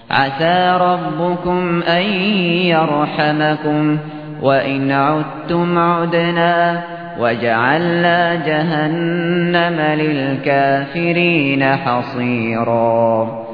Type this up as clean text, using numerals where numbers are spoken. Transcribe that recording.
عسى ربكم أن يرحمكم وإن عدتم عدنا وجعلنا جهنم للكافرين حصيرا